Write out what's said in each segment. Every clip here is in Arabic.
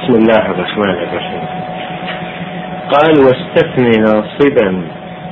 بسم الله الرحمن الرحيم. قال واستثني ناصبا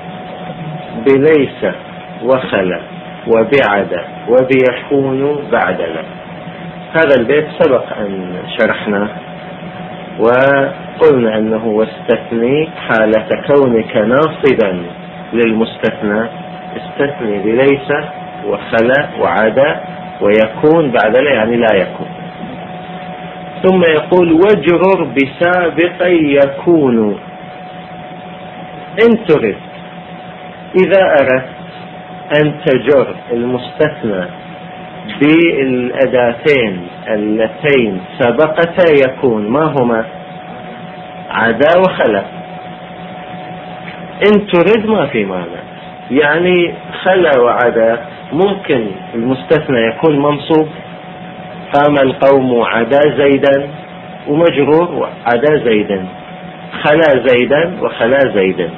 بليس وخلا وبعد وبيكون بعدنا. هذا البيت سبق أن شرحنا وقلنا أنه واستثني حالة كونك ناصبا للمستثنى، استثني بليس وخلا وعدا ويكون بعدنا، يعني لا يكون. ثم يقول واجرر بسابق يكون إن ترد. إذا أردت أن تجر المستثنى بالأداتين اللتين سبقتا يكون، ما هما؟ عدا وخلا. إن ترد ما في معنى، يعني خلا وعدا ممكن المستثنى يكون منصوب، قام القوم عدا زيدا، ومجرور عدا زيدا، خلا زيدا وخلا زيدا.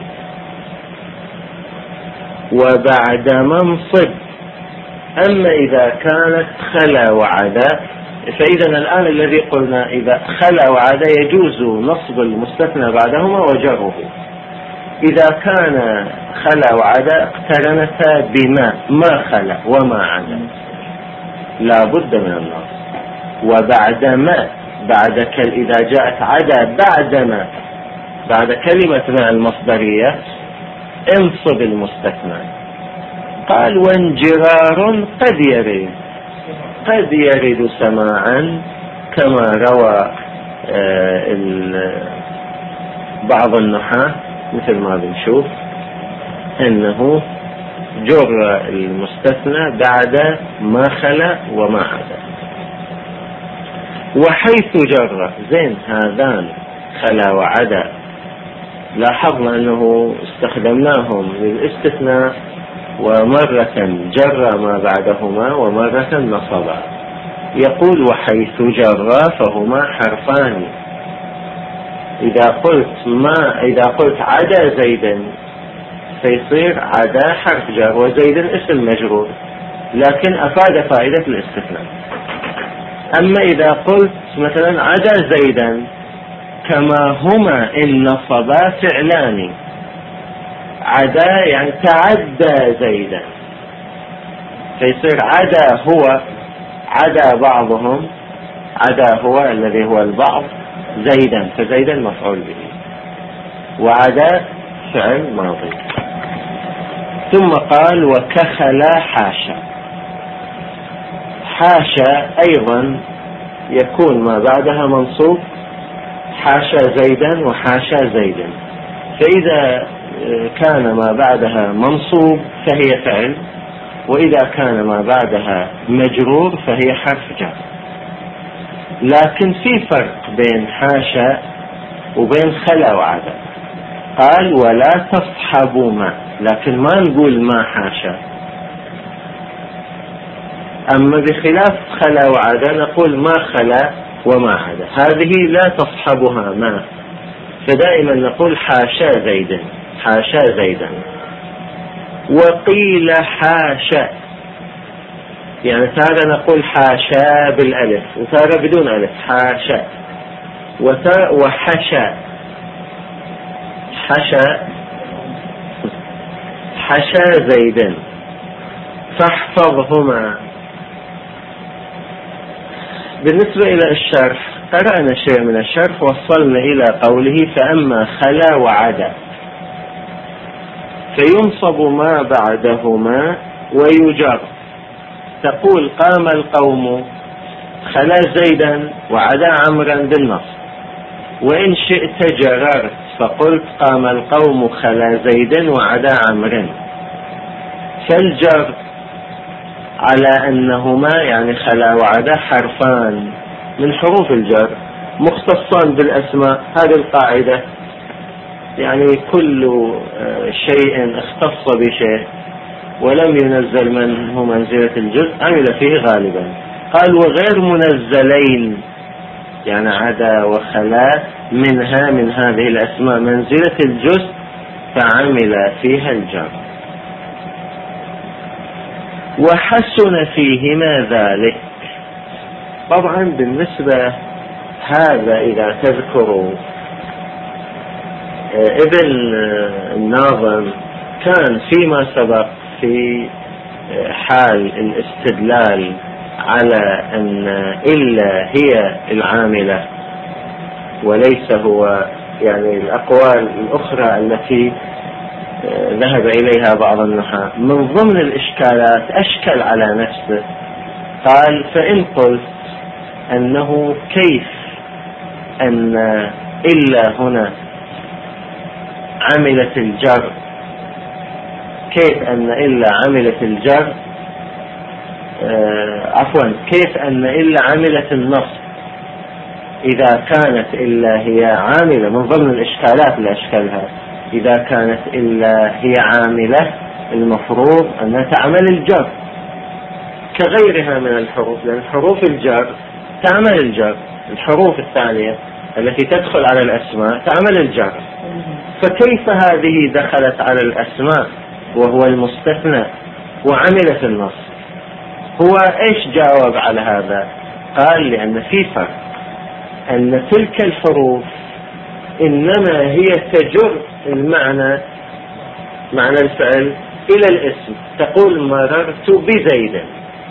وبعد منصب. أما إذا كانت خلا وعدا فإذا الآن الذي قلنا إذا خلا وعدا يجوز نصب المستثنى بعدهما وجره. إذا كان خلا وعدا اقترنتا بما، ما خلا وما عدا، لا بد من النصب. وبعد ما، إذا جاءت عدا بعدما بعد كلمة ما المصدرية انصب المستثنى. قال وانجرار قد يرد سماعا، كما روى بعض النحاة مثل ما بنشوف انه جر المستثنى بعد ما خلا وما عدا. وحيث جر، زين هذان خلا وعدا لاحظنا أنه استخدمناهم للاستثناء، ومرة جر ما بعدهما ومرة نصبا. يقول وحيث جر فهما حرفان. إذا قلت عدا زيدا فيصير عدا حرف جر وزيدا اسم مجرور، لكن أفاد فائدة الاستثناء. أما إذا قلت مثلا عدا زيدا كما هما إن نصبا فعلان، عدا يعني تعدى زيدا، فيصير عدا هو، عدا بعضهم، عدا هو الذي هو البعض زيدا، فزيدا مفعول به، وعدا فعل ماضي. ثم قال وكخلا حاشا. حاشا أيضا يكون ما بعدها منصوب، حاشا زيدا وحاشا زيدا. فإذا كان ما بعدها منصوب فهي فعل، وإذا كان ما بعدها مجرور فهي حرف جر. لكن في فرق بين حاشا وبين خلا وعدا. قال ولا تصحبوا ما، لكن ما نقول ما حاشا. أما بخلاف خلا وعدا نقول ما خلا وما عدا، هذه لا تصحبها ما، فدائما نقول حاشا زيدا، حاشا زيدا. وقيل حاشا، يعني تارة نقول حاشا بالألف وتارة بدون ألف، حاشا. وحشا، حشا زيدا. فاحفظهما. بالنسبة إلى الشرح قرأنا شيء من الشرح، وصلنا إلى قوله فأما خلا وعدا فينصب ما بعدهما ويجر. تقول قام القوم خلا زيدا وعدا عمرا بالنصب، وإن شئت جررت فقلت قام القوم خلا زيدا وعدا عمرا. فالجر على أنهما يعني خلا وعدا حرفان من حروف الجر مختصان بالأسماء. هذه القاعدة، يعني كل شيء اختص بشيء ولم ينزل منه منزلة الجزء عمل فيه غالبا. قال وغير منزلين، يعني عدا وخلا منها من هذه الأسماء منزلة الجزء فعمل فيها الجر. وحسن فيهما ذلك. طبعا بالنسبة هذا إذا تذكروا ابن الناظم كان فيما سبق في حال الاستدلال على أن إلا هي العاملة وليس هو، يعني الأقوال الأخرى التي ذهب إليها بعض النحاة من ضمن الإشكالات أشكل على نفسه. قال: فإن قلت أنه كيف أن إلا هنا عملت الجر، كيف أن إلا عملت الجر، كيف أن إلا عملت النصب إذا كانت إلا هي عاملة؟ من ضمن الإشكالات اللي أشكلها، إذا كانت إلا هي عاملة المفروض أنها تعمل الجر كغيرها من الحروف، لأن حروف الجر تعمل الجر. الحروف الثانية التي تدخل على الأسماء تعمل الجر، فكيف هذه دخلت على الأسماء وهو المستثنى وعملت النصب؟ هو إيش جاوب على هذا؟ قال: لأن في فرق، أن تلك الحروف إنما هي تجر المعنى، معنى الفعل، إلى الاسم. تقول: مررت بزيد،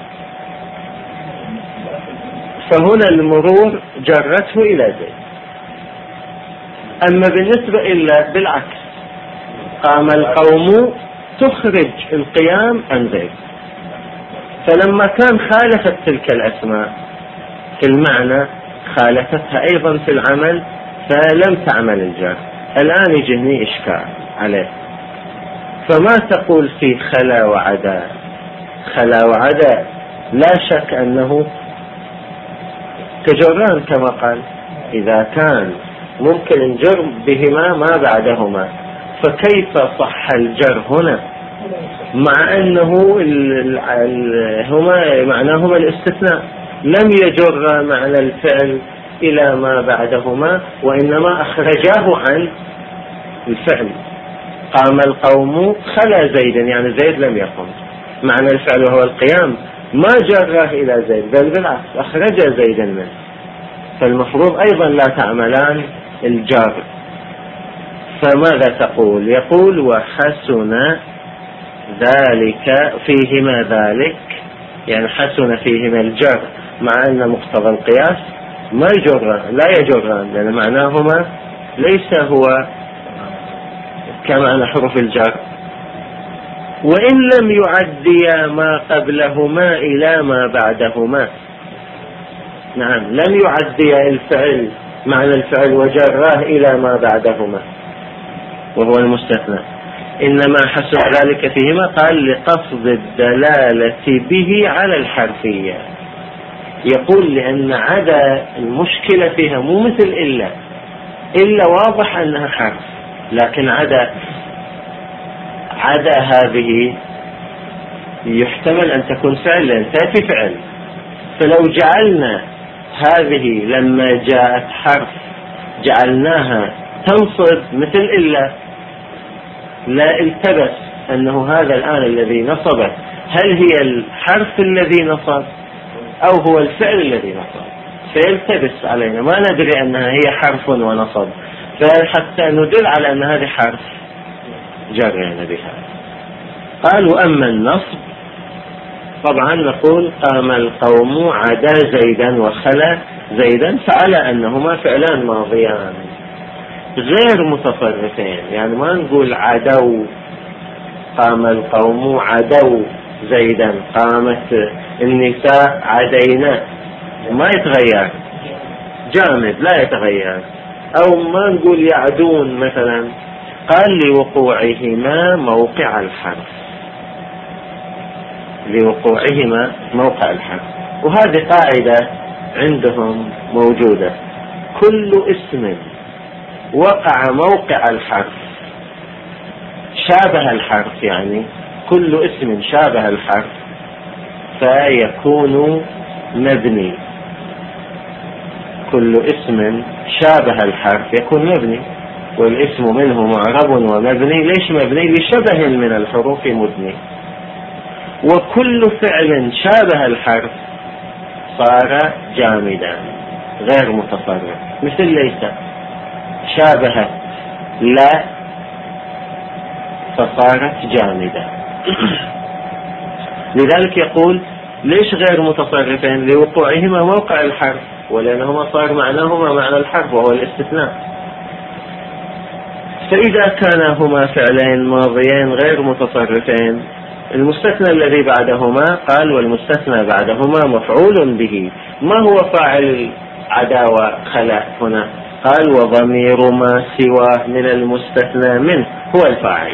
فهنا المرور جرته إلى زيد. أما بالنسبة إلا بالعكس، قام القوم تخرج القيام عن زيد، فلما كان خالفت تلك الأسماء في المعنى خالفتها أيضا في العمل، فلم تعمل الجر. الآن يجيني إشكال عليه. فما تقول في خلا وعدا؟ خلا وعدا لا شك أنه تجران كما قال، إذا كان ممكن الجر بهما ما بعدهما، فكيف صح الجر هنا مع أنه هما معناهما الاستثناء؟ لم يجر معنى الفعل إلى ما بعدهما، وإنما أخرجاه عن الفعل. قام القوم خلا زيدا، يعني زيد لم يقم، معنى الفعل وهو القيام ما جره إلى زيد، بل بالعكس أخرج زيدا منه. فالمفروض أيضا لا تعملان الجار. فماذا تقول؟ يقول: وحسن ذلك فيهما ذلك، يعني حسن فيهما الجر، مع أن مقتضى القياس ما يجران، لا يجران، لأن معناهما ليس هو كمعنى حروف الجر. وإن لم يعديا ما قبلهما إلى ما بعدهما، نعم، لم يعديا الفعل معنى الفعل وجراه إلى ما بعدهما وهو المستثنى، إنما حسن ذلك فيهما. قال: لقصد الدلالة به على الحرفية. يقول: لأن عدا المشكلة فيها مو مثل إلا واضح أنها حرف، لكن عدا هذه يحتمل أن تكون فعل، لأن تأتي فعل. فلو جعلنا هذه لما جاءت حرف جعلناها تنصب مثل إلا، لا التبس أنه هذا الآن الذي نصبه هل هي الحرف الذي نصب أو هو الفعل الذي نصب، فيلتبس علينا، ما ندري أنها هي حرف ونصب. فحتى ندل على أن هذه حرف جرينا بها. قالوا: أما النصب طبعا نقول: قام القوم عدا زيدا وخلا زيدا، فعلى أنهما فعلان ماضيان غير متصرفين، يعني ما نقول عدو، قام القوم عدو زيدا، قامت النساء عدينا، ما يتغير، جامد لا يتغير. أو ما نقول يعدون مثلا. قال: لوقوعهما موقع الحرف، لوقوعهما موقع الحرف. وهذه قاعدة عندهم موجودة: كل اسم وقع موقع الحرف شابه الحرف، يعني كل اسم شابه الحرف فيكون مبني. كل اسم شابه الحرف يكون مبني، والاسم منه معرب ومبني. ليش مبني؟ لشبه من الحروف مبني. وكل فعل شابه الحرف صار جامدا. غير متصرف، مثل ليس شابهت لا فصارت جامدة. لذلك يقول ليش غير متصرفين؟ لوقوعهما موقع الحرف، ولأنهما صار معناهما معنى الحرف وهو الاستثناء. فإذا كان هما فعلين ماضيين غير متصرفين، المستثنى الذي بعدهما قال والمستثنى بعدهما مفعول به. ما هو فاعل عداوة خلا هنا؟ قال وضمير ما سواه من المستثنى منه هو الفاعل.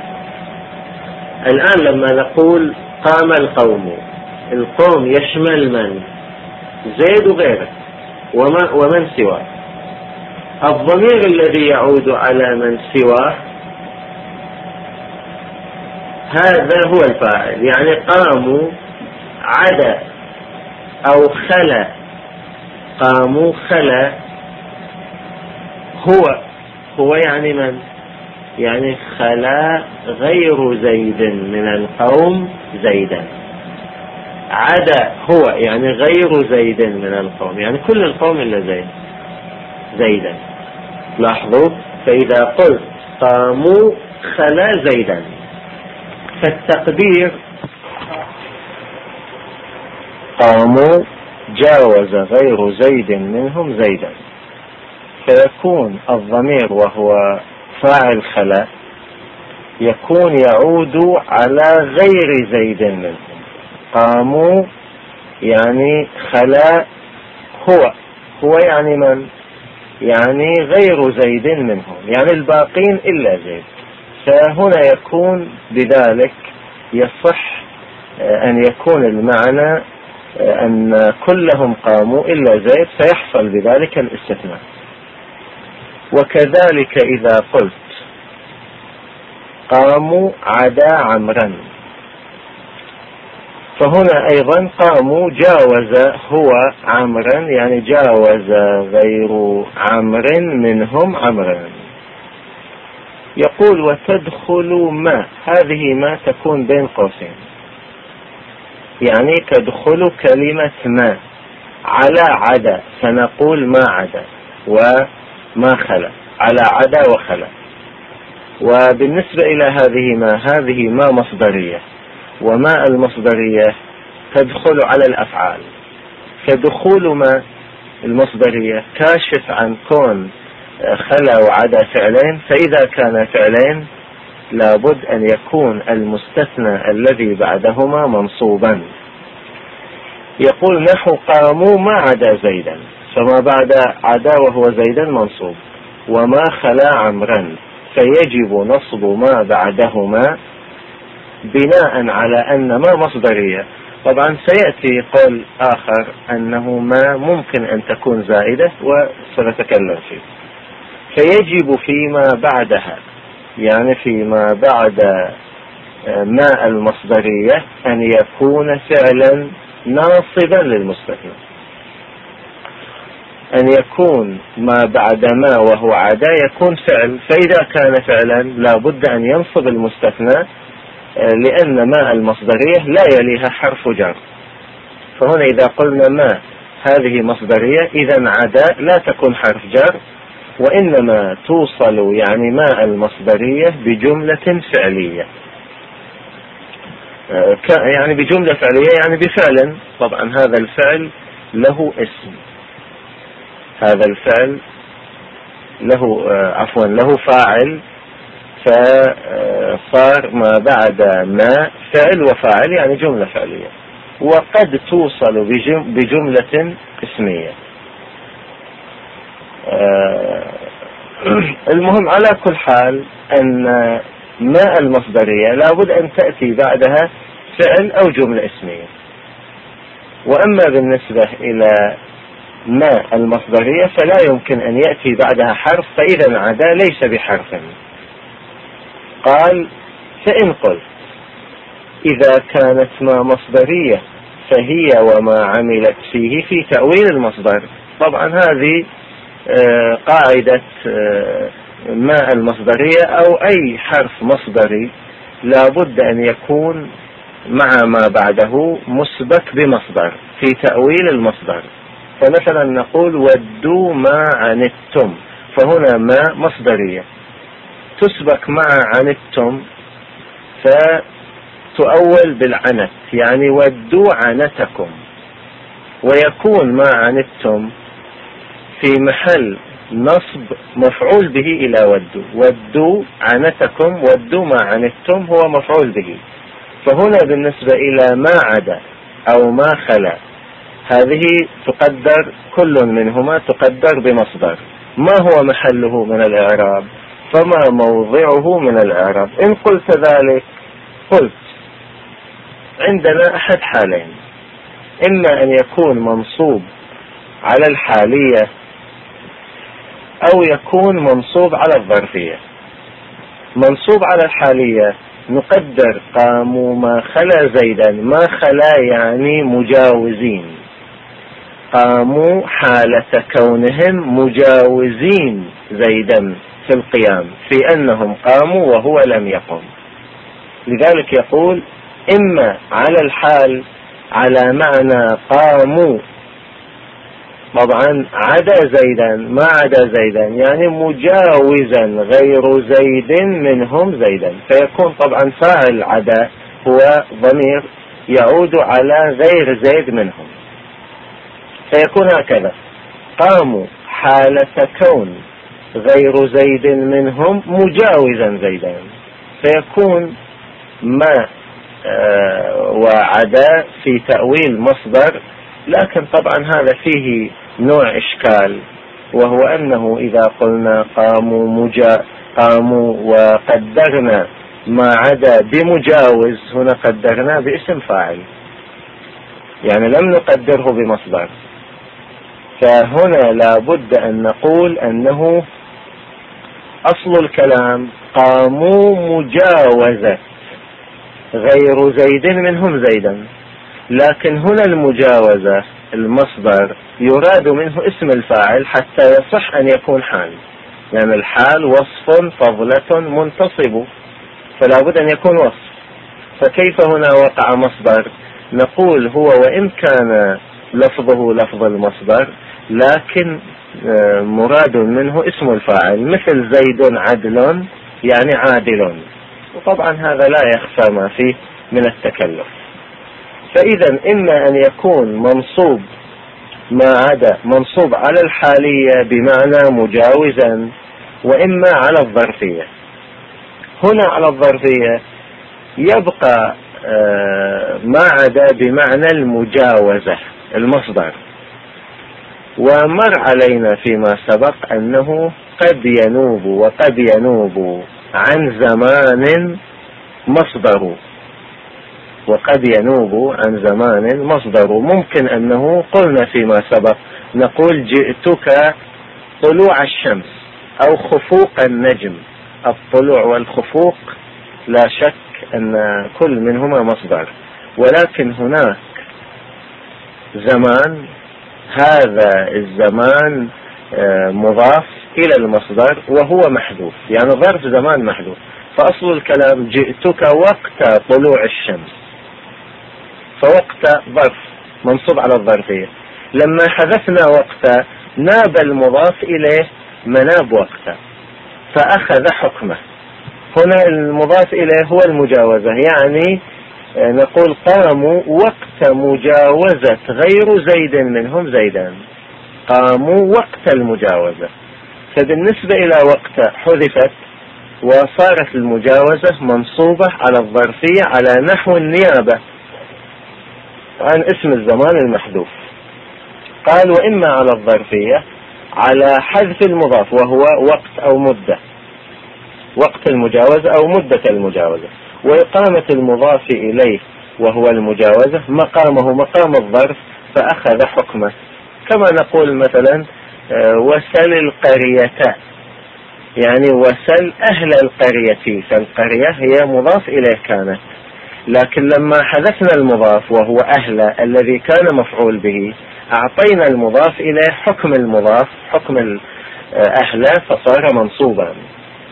الآن لما نقول قام القوم، القوم يشمل من؟ زيد وغيره ومن سواه. الضمير الذي يعود على من سواه هذا هو الفاعل، يعني قاموا عدا أو خلا. قاموا خلا هو يعني من؟ يعني خلا غير زيد من القوم زيدا. عدا هو يعني غير زيد من القوم، يعني كل القوم إلا زيدا. لاحظوا، فإذا قلت قاموا خلا زيدا فالتقدير قاموا جاوز غير زيد منهم زيدا، فيكون الضمير وهو فاعل خلا يكون يعود على غير زيد منهم. قاموا يعني خلا هو يعني من؟ يعني غير زيد منهم، يعني الباقين إلا زيد. فهنا يكون بذلك يصح أن يكون المعنى أن كلهم قاموا إلا زيد، فيحصل بذلك الاستثناء. وكذلك إذا قلت قاموا عدا عمرا، فهنا أيضا قاموا جاوز هو عمرا، يعني جاوز غير عمر منهم عمرا. يقول وتدخل ما، هذه ما تكون بين قوسين، يعني تدخل كلمة ما على عدا، فنقول ما عدا وما خلا، على عدا وخلا. وبالنسبة إلى هذه ما مصدرية، وما المصدرية تدخل على الأفعال. فدخول ما المصدرية كاشف عن كون خلا وعدا فعلين، فإذا كان فعلين لابد أن يكون المستثنى الذي بعدهما منصوبا. يقول نحو قاموا ما عدا زيدا، فما بعد عدا وهو زيدا منصوب، وما خلا عمرا، فيجب نصب ما بعدهما بناء على أن ما مصدرية. طبعا سيأتي قول آخر أنه ما ممكن أن تكون زائدة وسنتكلم فيه. فيجب فيما بعدها، يعني فيما بعد ما المصدرية، أن يكون فعلا ناصبا للمستثنى، أن يكون ما بعد ما وهو عدا يكون فعل. فإذا كان فعلا لابد أن ينصب المستثنى، لأن ما المصدرية لا يليها حرف جر. فهنا إذا قلنا ما هذه مصدرية، إذا عدا لا تكون حرف جر، وإنما توصل يعني ما المصدرية بجملة فعلية، يعني بجملة فعلية يعني بفعل. طبعا هذا الفعل له اسم، هذا الفعل له فاعل، فصار ما بعد ما فعل وفاعل يعني جملة فعلية، وقد توصل بجملة اسمية. المهم على كل حال أن ما المصدرية لابد أن تأتي بعدها فعل أو جملة اسمية. وأما بالنسبة إلى ما المصدرية فلا يمكن أن يأتي بعدها حرف، فإذا عدا ليس بحرف. قال فإن قلت إذا كانت ما مصدرية فهي وما عملت فيه في تأويل المصدر. طبعا هذه قاعدة ما المصدرية أو أي حرف مصدري لابد أن يكون مع ما بعده مسبك بمصدر في تأويل المصدر. فمثلا نقول ودوا ما عنتم، فهنا ما مصدرية تسبق مع عنتم فتؤول بالعنت، يعني ودوا عنتكم، ويكون ما عنتم في محل نصب مفعول به إلى ودوا. ودوا عنتكم، ودوا ما عنتم هو مفعول به. فهنا بالنسبة إلى ما عدا أو ما خلا، هذه تقدر كل منهما تقدر بمصدر. ما هو محله من الإعراب؟ فما موضعه من الإعراب؟ إن قلت ذلك قلت عندنا أحد حالين: إما أن يكون منصوب على الحالية أو يكون منصوب على الظرفية. منصوب على الحالية نقدر قاموا ما خلا زيدا. ما خلا يعني مجاوزين، قاموا حالة كونهم مجاوزين زيدا في القيام، في أنهم قاموا وهو لم يقم. لذلك يقول إما على الحال على معنى قاموا، طبعا عدا زيدا، ما عدا زيدا يعني مجاوزا غير زيد منهم زيدا، فيكون طبعا فاعل عدا هو ضمير يعود على غير زيد منهم، فيكون هكذا: قاموا حالة كون غير زيد منهم مجاوزا زيدا، فيكون ما وعدا في تأويل مصدر. لكن طبعا هذا فيه نوع إشكال، وهو أنه إذا قلنا قاموا وقدرنا ما عدا بمجاوز، هنا قدرنا باسم فاعل، يعني لم نقدره بمصدر. فهنا لابد أن نقول أنه أصل الكلام قاموا مجاوزة غير زيد منهم زيدا، لكن هنا المجاوزة المصدر يراد منه اسم الفاعل حتى يصح أن يكون حال، يعني الحال وصف فضلة منتصب، فلا بد أن يكون وصف. فكيف هنا وقع مصدر؟ نقول هو وإن كان لفظه لفظ المصدر لكن مراد منه اسم الفاعل، مثل زيد عدل يعني عادل، وطبعا هذا لا يخفى ما فيه من التكلف. فإذا إما أن يكون منصوب ما عدا منصوب على الحالية بمعنى مجاوزا، وإما على الظرفية. هنا على الظرفية يبقى ما عدا بمعنى المجاوزة المصدر، ومر علينا فيما سبق أنه قد ينوب وقد ينوب عن زمان مصدر، وقد ينوب عن زمان مصدر. ممكن أنه قلنا فيما سبق نقول جئتك طلوع الشمس أو خفوق النجم. الطلوع والخفوق لا شك أن كل منهما مصدر، ولكن هناك زمان، هذا الزمان مضاف إلى المصدر وهو محذوف، يعني ظرف زمان محذوف. فأصل الكلام جئتك وقت طلوع الشمس، فوقت ظرف منصوب على الظرفية. لما حذفنا وقت ناب المضاف إليه مناب وقت فأخذ حكمه. هنا المضاف إليه هو المجاوزة، يعني نقول قاموا وقت مجاوزة غير زيد منهم زيدان، قاموا وقت المجاوزة. فبالنسبة إلى وقت حذفت وصارت المجاوزة منصوبة على الظرفية على نحو النيابة عن اسم الزمان المحذوف. قال وإما على الظرفية على حذف المضاف وهو وقت أو مدة، وقت المجاوزة أو مدة المجاوزة، وإقامة المضاف إليه وهو المجاوزة مقامه مقام الظرف فأخذ حكمه. كما نقول مثلا وسل القرية، يعني وسل أهل القرية، فالقرية هي مضاف إليه كانت، لكن لما حذفنا المضاف وهو أهل الذي كان مفعول به أعطينا المضاف إليه حكم المضاف، حكم أهل، فصار منصوبا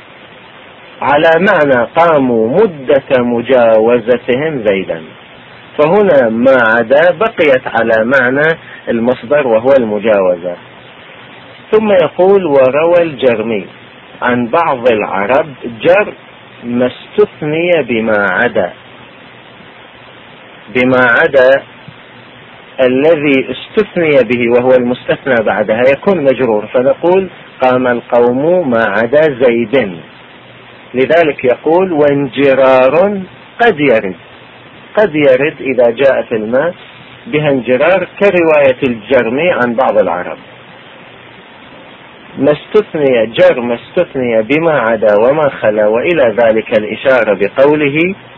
على معنى قاموا مدة مجاوزتهم زيدا. فهنا ما عدا بقيت على معنى المصدر وهو المجاوزة. ثم يقول: وروى الجرمي عن بعض العرب جر ما استثني بما عدا. بما عدا الذي استثني به وهو المستثنى بعدها يكون مجرور، فنقول: قام القوم ما عدا زيد. لذلك يقول: وانجرار قد يرد. قد يرد إذا جاء في الماء بها انجرار كرواية الجرمي عن بعض العرب. ما استثني بما عدا وما خلا، وإلى ذلك الإشارة بقوله: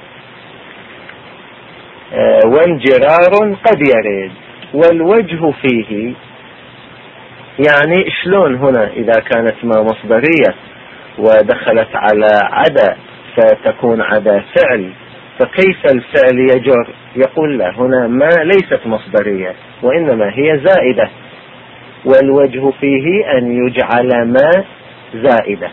وانجرار قد يرد. والوجه فيه يعني شلون هنا إذا كانت ما مصدرية ودخلت على عدا فتكون عدا فعل، فكيف الفعل يجر؟ يقول: لا، هنا ما ليست مصدرية وإنما هي زائدة. والوجه فيه أن يجعل ما زائدة،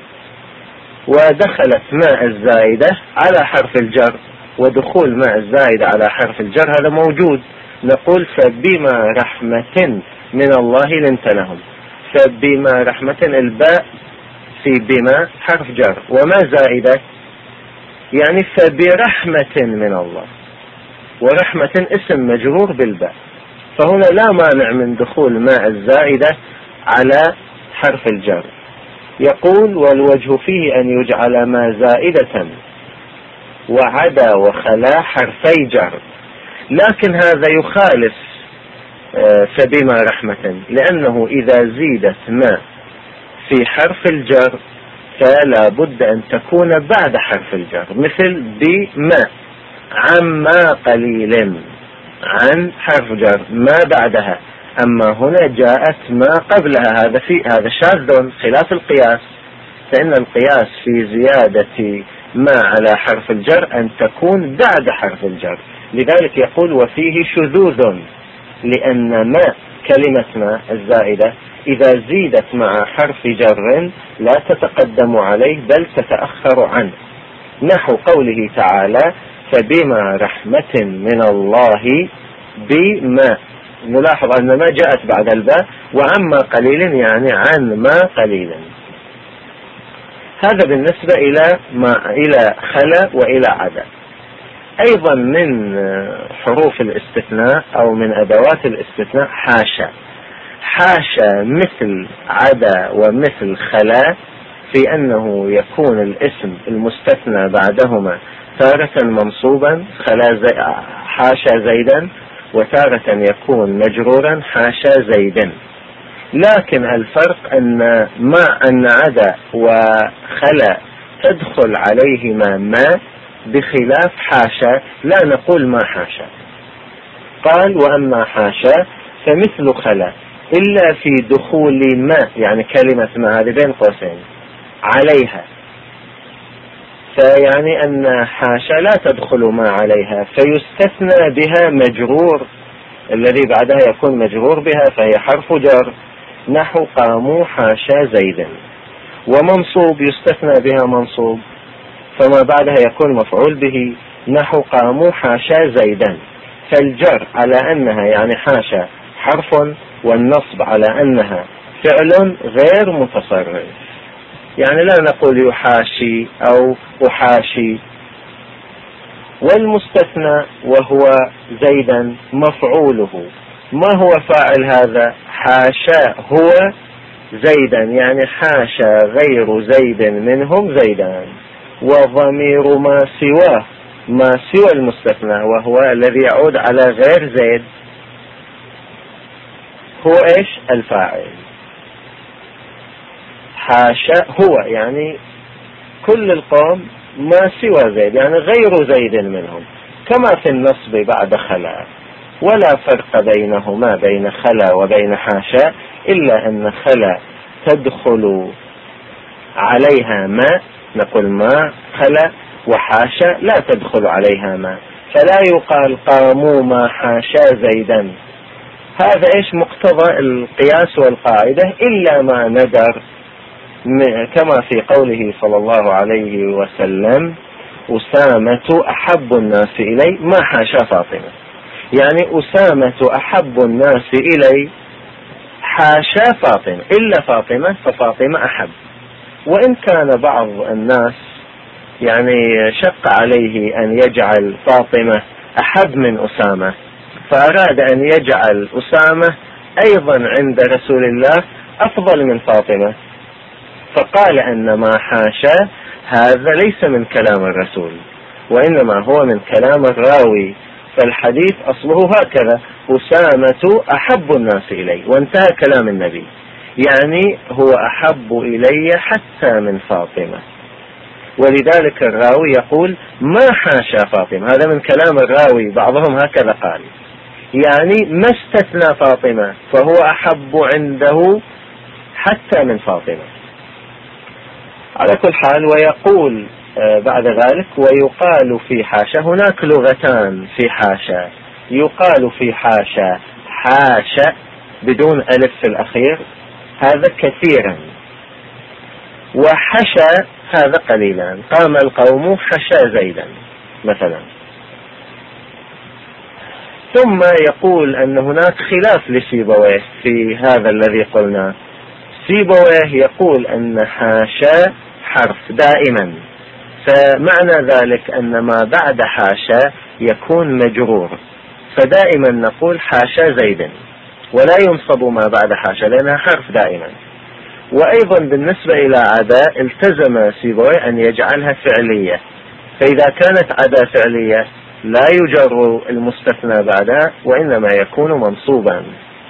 ودخلت ماء الزائدة على حرف الجر، ودخول ماء الزائدة على حرف الجر هذا موجود. نقول: فبما رحمة من الله لنت لهم. فبما رحمة، الباء في بما حرف جر، وما زائدة يعني فبرحمة من الله، ورحمة اسم مجرور بالباء، فهنا لا مانع من دخول ماء الزائدة على حرف الجر. يقول: والوجه فيه أن يجعل ما زائدة وعدا وخلا حرفي جر. لكن هذا يخالف فبما رحمة، لأنه إذا زيدت ما في حرف الجر فلا بد أن تكون بعد حرف الجر، مثل بما عما قليل، عن حرف جر ما بعدها. أما هنا جاءت ما قبلها، هذا شاذ خلاف القياس، فإن القياس في زيادة ما على حرف الجر أن تكون بعد حرف الجر. لذلك يقول: وفيه شذوذ، لأن ما كلمة ما الزائدة إذا زيدت مع حرف جر لا تتقدم عليه بل تتأخر عنه، نحو قوله تعالى: فبما رحمة من الله بما. نلاحظ أن ما جاءت بعد الباء، وعما قليل يعني عن ما قليل. هذا بالنسبة إلى خلا وإلى عدا. أيضا من حروف الاستثناء أو من أدوات الاستثناء حاشا. حاشا مثل عدا ومثل خلا في أنه يكون الاسم المستثنى بعدهما تارة منصوبا حاشا زيدا، وتارة يكون مجرورا حاشا زيدا. لكن الفرق أن عدا وخلا تدخل عليهما ما، بخلاف حاشا لا نقول ما حاشا. قال: وأما حاشا فمثل خلا إلا في دخول ما، يعني كلمة ما هذه بين قوسين عليها، فيعني أن حاشا لا تدخل ما عليها، فيستثنى بها مجرور الذي بعدها يكون مجرور بها، فهي حرف جر، نحو قاموا حاشا زيدا. ومنصوب يستثنى بها منصوب، فما بعدها يكون مفعول به، نحو قاموا حاشا زيدا. فالجر على أنها يعني حاشا حرف، والنصب على أنها فعل غير متصرف، يعني لا نقول يحاشي أو أحاشي. والمستثنى وهو زيدا مفعوله، ما هو فاعل هذا؟ حاشا هو زيدا، يعني حاشا غير زيد منهم زيدا. وضمير ما سواه، ما سوى المستثنى وهو الذي يعود على غير زيد، هو ايش؟ الفاعل. حاشا هو يعني كل القوم ما سوى زيد، يعني غير زيد منهم، كما في النصب بعد خلا. ولا فرق بينهما بين خلا وبين حاشا، إلا أن خلا تدخل عليها ما، نقول ما خلا، وحاشا لا تدخل عليها ما، فلا يقال قاموا ما حاشا زيدا. هذا إيش مقتضى القياس والقاعدة، إلا ما ندر، كما في قوله صلى الله عليه وسلم: أسامة أحب الناس إلي ما حاشا فاطمة. يعني أسامة أحب الناس إلي حاشا فاطمة، إلا فاطمة ففاطمة أحب. وإن كان بعض الناس يعني شق عليه أن يجعل فاطمة أحب من أسامة، فأراد أن يجعل أسامة أيضا عند رسول الله أفضل من فاطمة، فقال أن ما حاشا هذا ليس من كلام الرسول، وإنما هو من كلام الراوي، فالحديث أصله هكذا: أسامة أحب الناس إلي، وانتهى كلام النبي، يعني هو أحب إلي حتى من فاطمة. ولذلك الراوي يقول ما حاشا فاطمة، هذا من كلام الراوي، بعضهم هكذا قال، يعني ما استثنى فاطمة، فهو أحب عنده حتى من فاطمة. على كل حال، ويقول بعد ذلك: ويقال في حاشا، هناك لغتان في حاشا، يقال في حاشا حاشا بدون ألف في الأخير، هذا كثيرا، وحشا هذا قليلا، قام القوم حشا زيدا مثلا. ثم يقول أن هناك خلاف لسيبويه في هذا الذي قلنا. سيبويه يقول أن حاشا حرف دائما، فمعنى ذلك أن ما بعد حاشا يكون مجرور، فدائما نقول حاشا زيد، ولا ينصب ما بعد حاشا لأنها حرف دائما. وأيضا بالنسبة إلى عدا التزم سيبويه أن يجعلها فعلية، فإذا كانت عدا فعلية لا يجر المستثنى بعدها، وإنما يكون منصوبا.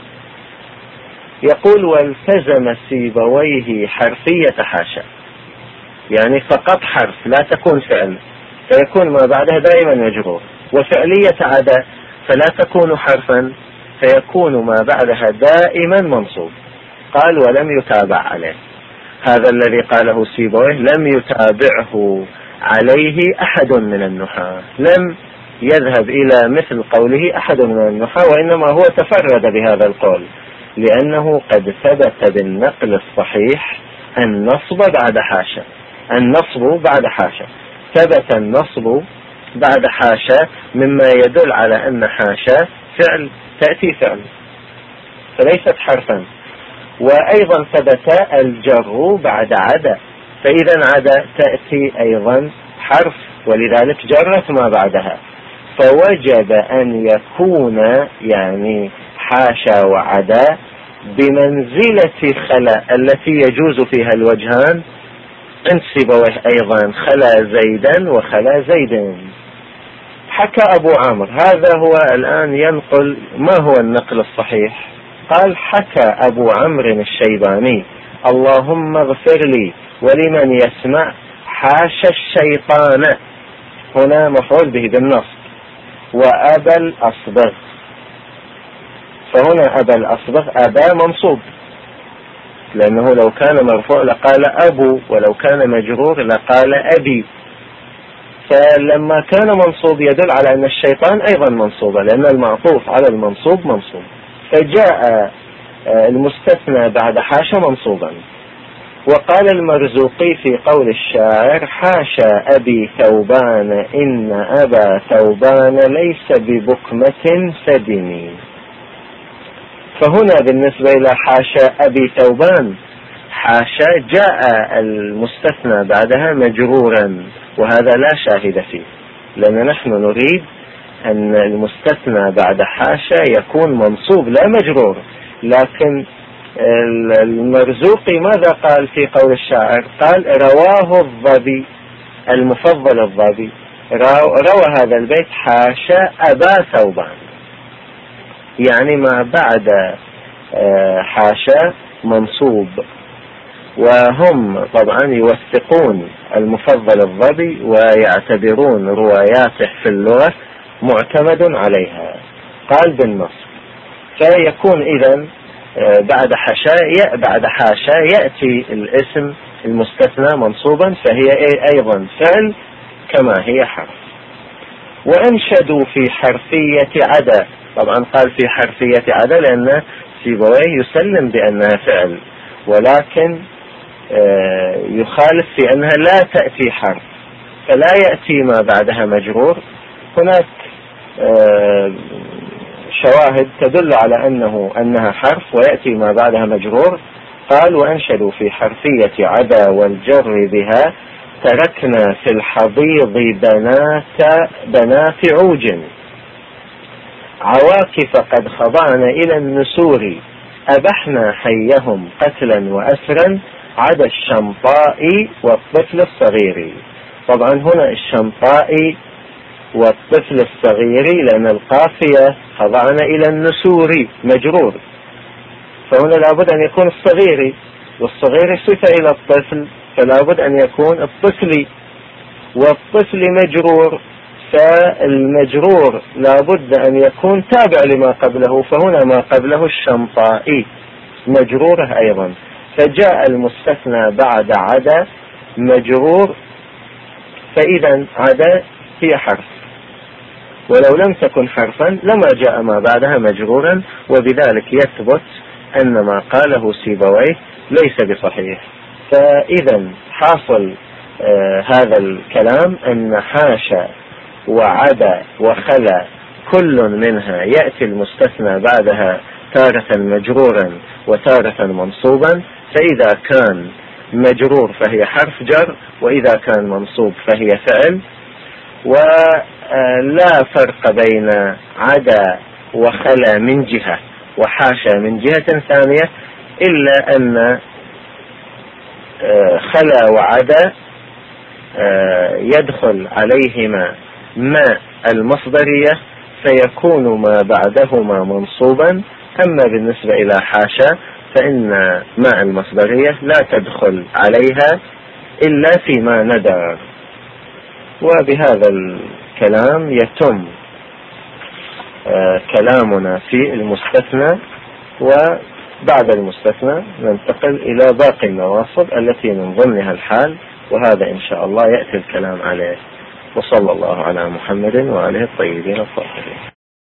يقول: والتزم سيبويه حرفية حاشا، يعني فقط حرف لا تكون فعل، فيكون ما بعدها دائما مجرور، وفعلية عدا فلا تكون حرفا، فيكون ما بعدها دائما منصوب. قال: ولم يتابع عليه. هذا الذي قاله سيبويه لم يتابعه عليه أحد من النحاة، لم يذهب إلى مثل قوله أحد من النحاة، وإنما هو تفرد بهذا القول، لأنه قد ثبت بالنقل الصحيح النصب بعد حاشا، النصب بعد حاشا، ثبت النصب بعد حاشا، مما يدل على أن حاشا فعل، تأتي فعل فليست حرفا. وأيضا ثبت الجر بعد عدا، فإذا عدا تأتي أيضا حرف، ولذلك جرت ما بعدها، فوجب أن يكون يعني حاشا وعدا بمنزلة خلا التي يجوز فيها الوجهان عند سيبويه، أيضا خلا زيدا وخلا زيد. حكى أبو عمرو، هذا هو الآن ينقل ما هو النقل الصحيح. قال: حكى أبو عمرو الشيباني: اللهم اغفر لي ولمن يسمع حاشا الشيطان، هنا مفعول به بالنصب، وأبا الأصبغ، فهنا أبا الأصبغ أبا منصوب، لأنه لو كان مرفوع لقال أبو، ولو كان مجرور لقال أبي، فلما كان منصوب يدل على أن الشيطان أيضا منصوبة، لأن المعطوف على المنصوب منصوب، فجاء المستثنى بعد حاشا منصوبا. وقال المرزوقي في قول الشاعر: حاشا أبي ثوبان إن أبا ثوبان ليس ببكمة فدني. فهنا بالنسبة إلى حاشا أبي ثوبان، حاشا جاء المستثنى بعدها مجرورا، وهذا لا شاهد فيه، لأن نحن نريد أن المستثنى بعد حاشا يكون منصوب لا مجرور. لكن المرزوقي ماذا قال في قول الشاعر؟ قال: رواه الظبي، المفضل الظبي روى هذا البيت حاشا أبا ثوبان، يعني ما بعد حاشا منصوب. وهم طبعا يوثقون المفضل الظبي ويعتبرون رواياته في اللغة معتمد عليها، قال بالنصب، فيكون إذن بعد حاشا يأتي الاسم المستثنى منصوبا، فهي أيضا فعل كما هي حرف. وأنشدوا في حرفية عدا، طبعا قال في حرفية عدا لأن سيبويه يسلم بأنها فعل، ولكن يخالف في أنها لا تأتي حرف، فلا يأتي ما بعدها مجرور. هناك شواهد تدل على أنها حرف ويأتي ما بعدها مجرور. قال: وأنشدوا في حرفية عدا والجر بها تركنا في الحضيض بنات عوج عواكف قد خضعن إلى النسور أبحنا حيهم قتلا وأسرا عدا الشمطاء والطفل الصغير. طبعا هنا الشمطاء والطفل الصغير لأن القافية خضعن إلى النسور مجرور، فهنا لابد أن يكون الصغير، والصغير صفة إلى الطفل فلابد أن يكون الطفل، والطفل مجرور، فالمجرور لابد أن يكون تابع لما قبله، فهنا ما قبله الشمطاء مجروره أيضا، فجاء المستثنى بعد عدا مجرور، فإذا عدا هي حرف، ولو لم تكن حرفا لما جاء ما بعدها مجرورا، وبذلك يثبت أن ما قاله سيبويه ليس بصحيح. فإذا حاصل هذا الكلام أن حاشا وعدا وخلا كل منها يأتي المستثنى بعدها تارة مجرورا وتارة منصوبا، فإذا كان مجرور فهي حرف جر، وإذا كان منصوب فهي فعل. ولا فرق بين عدا وخلا من جهة وحاشا من جهة ثانية، إلا أن خلا وعدا يدخل عليهما ماء المصدرية فيكون ما بعدهما منصوبا. أما بالنسبة إلى حاشا فإن ماء المصدرية لا تدخل عليها إلا فيما ندر. وبهذا الكلام يتم كلامنا في المستثنى، وبعد المستثنى ننتقل إلى باقي النواصب التي من ضمنها الحال، وهذا إن شاء الله يأتي الكلام عليه. وصلى الله على محمد وآله الطيبين الطاهرين.